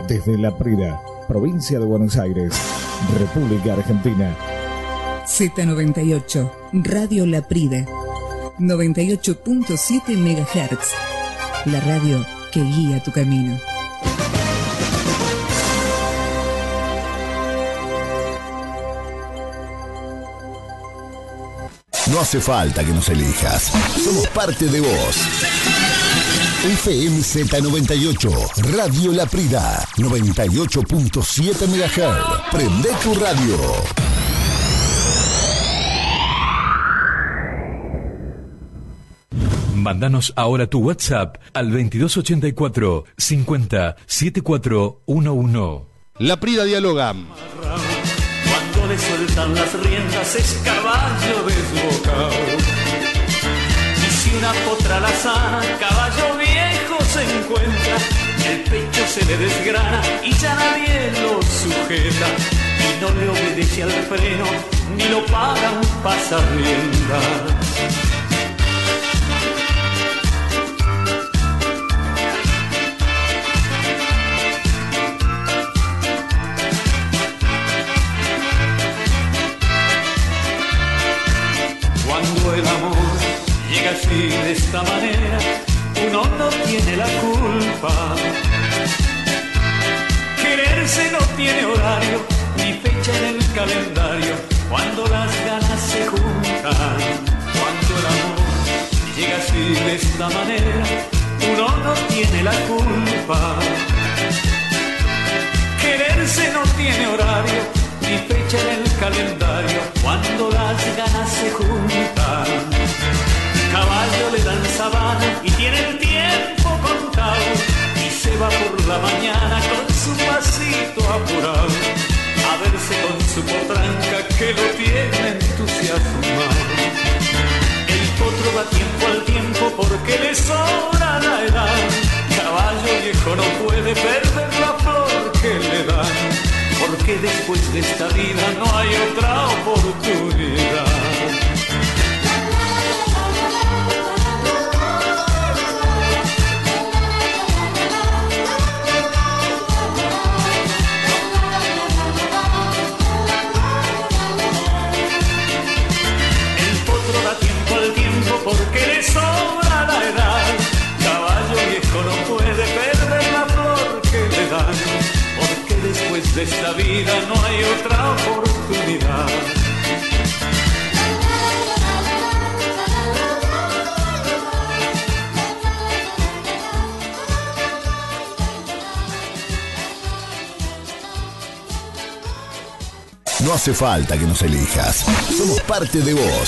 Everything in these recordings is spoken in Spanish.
Desde La Prida, provincia de Buenos Aires, República Argentina. Z98, Radio La Prida, 98.7 MHz. La radio que guía tu camino. No hace falta que nos elijas. Somos parte de vos. FM Z98, Radio La Prida, 98.7 MHz. Prende tu radio. Mándanos ahora tu WhatsApp al 2284 50 7411. La Prida dialoga. Cuando le sueltan las riendas es caballo desbocado. Y si una potra la sana, caballo viejo se encuentra, el pecho se le desgrana y ya nadie lo sujeta. Y no le obedece al freno, ni lo paga un pasarrienda. Cuando el amor llega así de esta manera, uno no tiene la culpa. Quererse no tiene horario, ni fecha en el calendario, cuando las ganas se juntan. Cuando el amor llega así de esta manera, uno no tiene la culpa. Quererse no tiene horario, ni fecha en el calendario, cuando las ganas se juntan. Caballo le dan sabana y tiene el tiempo contado, y se va por la mañana con su pasito apurado, a verse con su potranca que lo tiene entusiasmado. El potro da tiempo al tiempo porque le sobra la edad. Caballo viejo no puede perder la flor que le dan, porque después de esta vida no hay otra oportunidad. El potro da tiempo al tiempo porque le sobra la edad. Caballo viejo no puede perder la flor que le dan, porque después de esta vida no hay otra oportunidad. No hace falta que nos elijas. Somos parte de vos.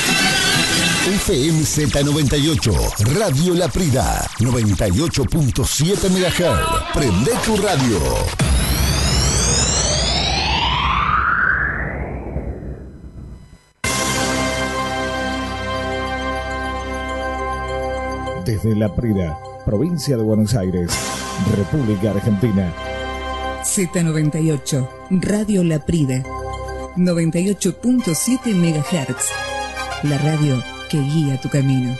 FM Z98, Radio La Prida, 98.7 MHz. Prende tu radio. Desde La Prida, provincia de Buenos Aires, República Argentina. Z98, Radio La Prida, 98.7 MHz. La radio que guía tu camino.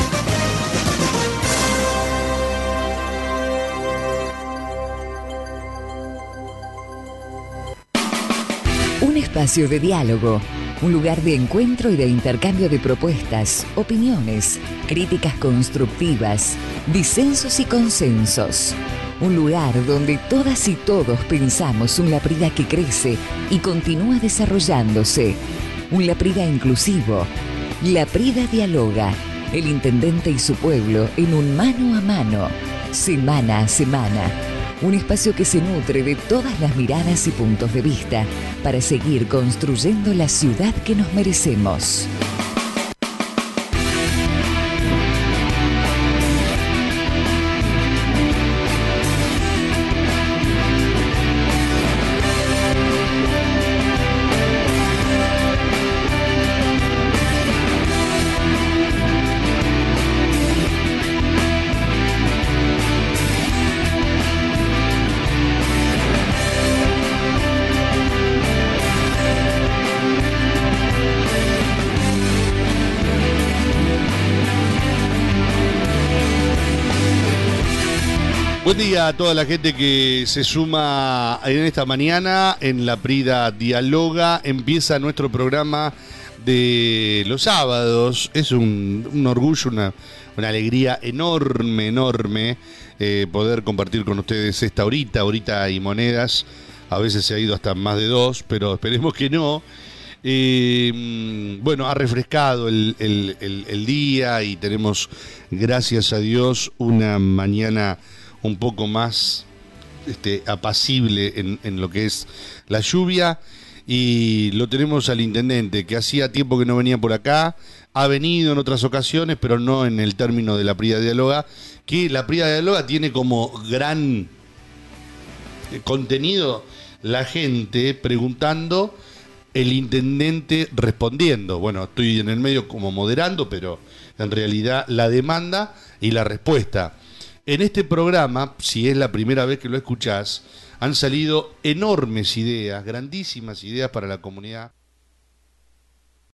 Un espacio de diálogo, un lugar de encuentro y de intercambio de propuestas, opiniones, críticas constructivas, disensos y consensos. Un lugar donde todas y todos pensamos un La Prida que crece y continúa desarrollándose. Un La Prida inclusivo. La Prida dialoga. El intendente y su pueblo en un mano a mano, semana a semana. Un espacio que se nutre de todas las miradas y puntos de vista para seguir construyendo la ciudad que nos merecemos. Buen día a toda la gente que se suma en esta mañana en La Prida Dialoga. Empieza nuestro programa de los sábados. Es un orgullo, una alegría enorme poder compartir con ustedes esta horita y monedas. A veces se ha ido hasta más de 2, pero esperemos que no. Bueno, ha refrescado el día y tenemos, gracias a Dios, una mañana un poco más apacible en lo que es la lluvia, y lo tenemos al intendente, que hacía tiempo que no venía por acá, ha venido en otras ocasiones, pero no en el término de La Prida Dialoga, que La Prida Dialoga tiene como gran contenido la gente preguntando, el intendente respondiendo. Bueno, estoy en el medio como moderando, pero en realidad la demanda y la respuesta. En este programa, si es la primera vez que lo escuchás, han salido enormes ideas, grandísimas ideas para la comunidad